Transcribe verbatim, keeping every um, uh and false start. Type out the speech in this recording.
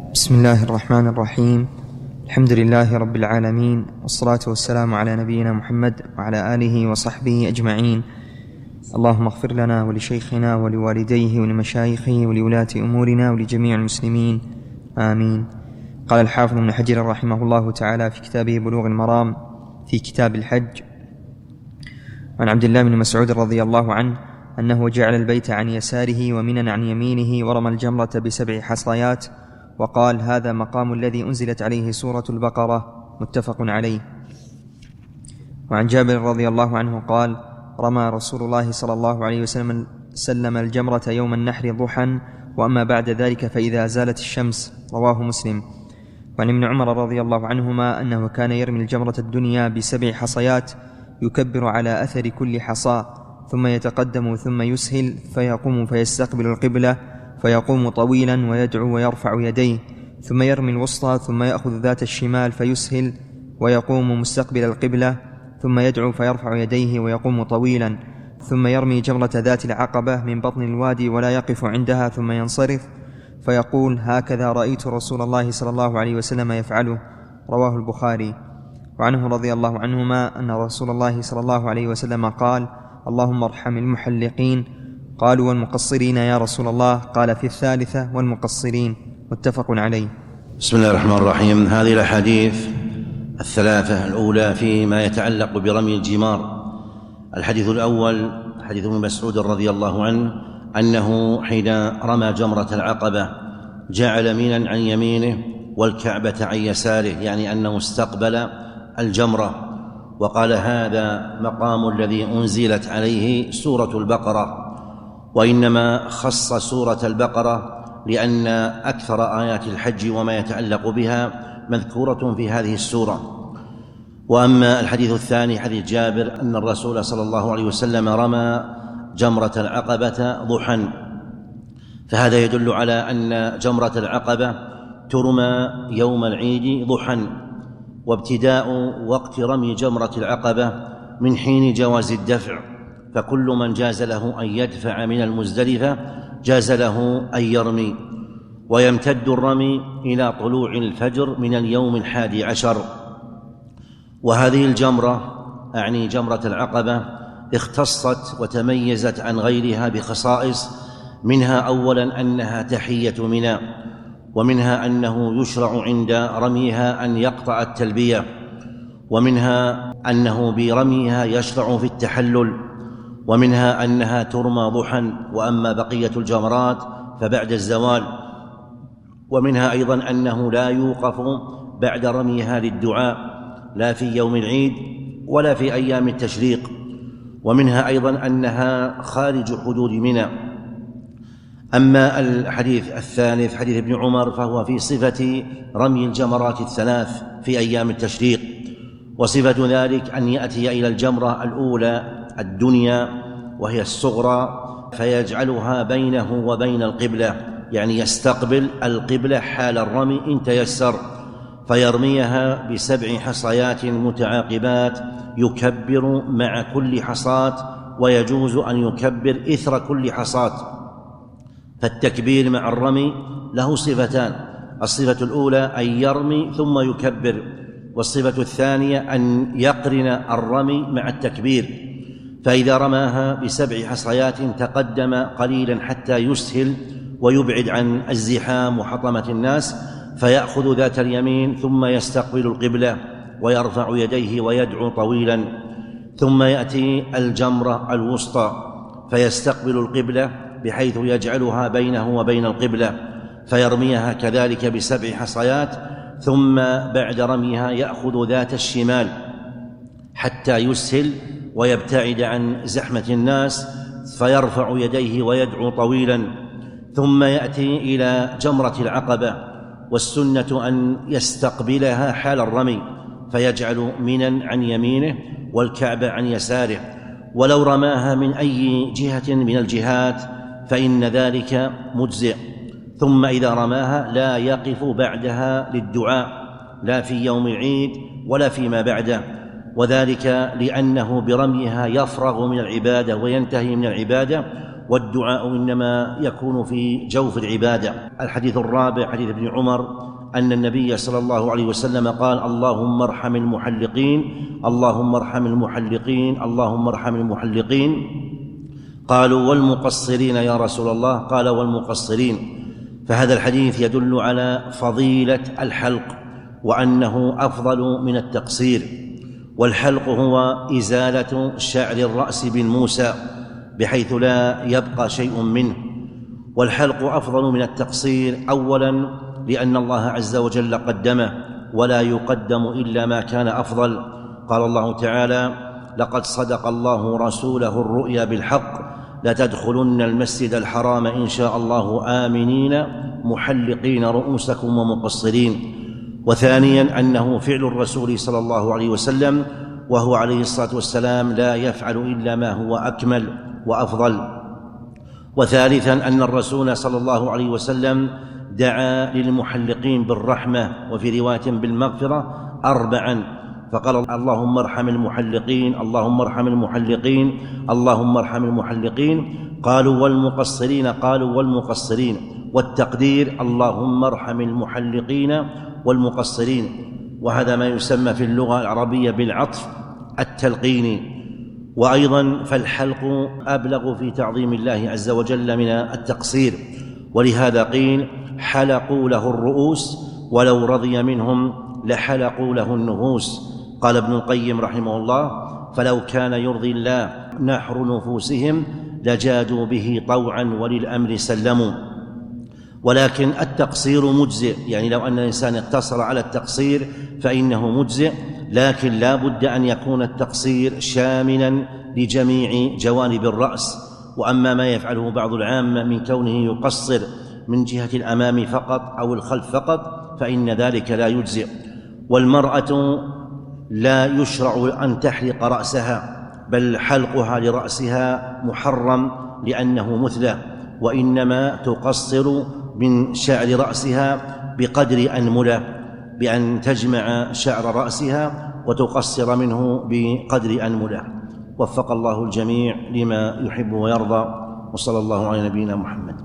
بسم الله الرحمن الرحيم. الحمد لله رب العالمين، والصلاة والسلام على نبينا محمد وعلى آله وصحبه أجمعين. اللهم اغفر لنا ولشيخنا ولوالديه ولمشايخه ولولاة أمورنا ولجميع المسلمين، آمين. قال الحافظ ابن حجر رحمه الله تعالى في كتابه بلوغ المرام في كتاب الحج عن عبد الله بن مسعود رضي الله عنه أنه جعل البيت عن يساره ومنا عن يمينه، ورمى الجمرة بسبع حصيات، وقال: هذا مقام الذي أنزلت عليه سورة البقرة، متفق عليه. وعن جابر رضي الله عنه قال: رمى رسول الله صلى الله عليه وسلم سلم الجمرة يوم النحر ضحى، وأما بعد ذلك فإذا زالت الشمس، رواه مسلم. وعن ابن عمر رضي الله عنهما أنه كان يرمي الجمرة الدنيا بسبع حصيات، يكبر على أثر كل حصى، ثم يتقدم ثم يسهل، فيقوم فيستقبل القبلة، فيقوم طويلا ويدعو ويرفع يديه، ثم يرمي الوسطى، ثم يأخذ ذات الشمال فيسهل ويقوم مستقبل القبلة، ثم يدعو فيرفع يديه ويقوم طويلا، ثم يرمي جمرة ذات العقبة من بطن الوادي ولا يقف عندها، ثم ينصرف فيقول: هكذا رأيت رسول الله صلى الله عليه وسلم يفعله، رواه البخاري. وعنه رضي الله عنهما أن رسول الله صلى الله عليه وسلم قال: اللهم ارحم المحلقين. قالوا: والمقصرين يا رسول الله؟ قال: في الثالثة والمقصرين، متفق عليه. بسم الله الرحمن الرحيم. هذه الأحاديث الثلاثة الأولى فيما يتعلق برمي الجمار. الحديث الأول حديث ابن مسعود رضي الله عنه أنه حين رمى جمرة العقبة جعل منا عن يمينه والكعبة عن يساره، يعني أنه استقبل الجمرة، وقال: هذا مقام الذي أنزلت عليه سورة البقرة. وإنما خص سورة البقرة لأن أكثر آيات الحج وما يتعلق بها مذكورة في هذه السورة. وأما الحديث الثاني حديث جابر أن الرسول صلى الله عليه وسلم رمى جمرة العقبة ضحى، فهذا يدل على أن جمرة العقبة ترمى يوم العيد ضحى، وابتداء وقت رمي جمرة العقبة من حين جواز الدفع، فكل من جاز له أن يدفع من المزدلفة جاز له أن يرمي، ويمتد الرمي إلى طلوع الفجر من اليوم الحادي عشر. وهذه الجمرة أعني جمرة العقبة اختصت وتميزت عن غيرها بخصائص، منها أولا أنها تحية منى، ومنها أنه يشرع عند رميها أن يقطع التلبية، ومنها أنه برميها يشرع في التحلل، ومنها أنها ترمى ضحى، وأما بقية الجمرات فبعد الزوال، ومنها أيضا أنه لا يوقف بعد رميها للدعاء لا في يوم العيد ولا في أيام التشريق، ومنها أيضا أنها خارج حدود منى. أما الحديث الثالث حديث ابن عمر فهو في صفة رمي الجمرات الثلاث في أيام التشريق، وصفة ذلك أن يأتي إلى الجمرة الأولى الدنيا وهي الصغرى فيجعلها بينه وبين القبلة، يعني يستقبل القبلة حال الرمي إن تيسر، فيرميها بسبع حصيات متعاقبات يكبر مع كل حصاة، ويجوز أن يكبر إثر كل حصاة. فالتكبير مع الرمي له صفتان: الصفة الأولى أن يرمي ثم يكبر، والصفة الثانية أن يقرن الرمي مع التكبير. فإذا رماها بسبع حصيات تقدم قليلا حتى يسهل ويبعد عن الزحام وحطمة الناس، فيأخذ ذات اليمين ثم يستقبل القبلة ويرفع يديه ويدعو طويلا، ثم يأتي الجمرة الوسطى فيستقبل القبلة بحيث يجعلها بينه وبين القبلة، فيرميها كذلك بسبع حصيات، ثم بعد رميها يأخذ ذات الشمال حتى يسهل ويبتعد عن زحمة الناس، فيرفع يديه ويدعو طويلا، ثم يأتي إلى جمرة العقبة، والسنة أن يستقبلها حال الرمي، فيجعل منا عن يمينه والكعبة عن يساره، ولو رماها من أي جهة من الجهات فإن ذلك مجزئ. ثم إذا رماها لا يقف بعدها للدعاء لا في يوم العيد ولا فيما بعده، وذلك لأنه برميها يفرغ من العبادة وينتهي من العبادة، والدعاء إنما يكون في جوف العبادة. الحديث الرابع حديث ابن عمر أن النبي صلى الله عليه وسلم قال: اللهم ارحم المحلقين، اللهم ارحم المحلقين، اللهم ارحم المحلقين. قالوا: والمقصرين يا رسول الله؟ قال: والمقصرين. فهذا الحديث يدل على فضيلة الحلق وأنه أفضل من التقصير. والحلق هو إزالة شعر الرأس بالموسى بحيث لا يبقى شيء منه، والحلق أفضل من التقصير أولا لأن الله عز وجل قدمه ولا يقدم إلا ما كان أفضل. قال الله تعالى: لقد صدق الله رسوله الرؤيا بالحق لتدخلن المسجد الحرام إن شاء الله آمنين محلقين رؤوسكم ومقصرين. وثانيا أنه فعل الرسول صلى الله عليه وسلم، وهو عليه الصلاة والسلام لا يفعل إلا ما هو أكمل وأفضل. وثالثا أن الرسول صلى الله عليه وسلم دعا للمحلقين بالرحمة وفي رواية بالمغفرة أربعا، فقال: اللهم ارحم المحلقين، اللهم ارحم المحلقين، اللهم ارحم المحلقين. قالوا: والمقصرين؟ قالوا: والمقصرين. والتقدير: اللهم ارحم المحلقين والمقصرين. وهذا ما يسمى في اللغة العربية بالعطف التلقيني. وأيضا فالحلق أبلغ في تعظيم الله عز وجل من التقصير، ولهذا قيل: حلقوا له الرؤوس ولو رضي منهم لحلقوا له النفوس. قال ابن القيم رحمه الله: فلو كان يرضي الله نحر نفوسهم لجادوا به طوعا وللأمر سلموا. ولكن التقصير مجزئ، يعني لو أن الإنسان اقتصر على التقصير فإنه مجزئ، لكن لا بد أن يكون التقصير شاملا لجميع جوانب الرأس. وأما ما يفعله بعض العامة من كونه يقصر من جهة الأمام فقط أو الخلف فقط فإن ذلك لا يجزئ. والمرأة لا يشرع أن تحلق رأسها، بل حلقها لرأسها محرم لأنه مثلى، وإنما تقصر من شعر رأسها بقدر أنملة، بأن تجمع شعر رأسها وتقصر منه بقدر أنملة. وفق الله الجميع لما يحب ويرضى، وصلى الله على نبينا محمد.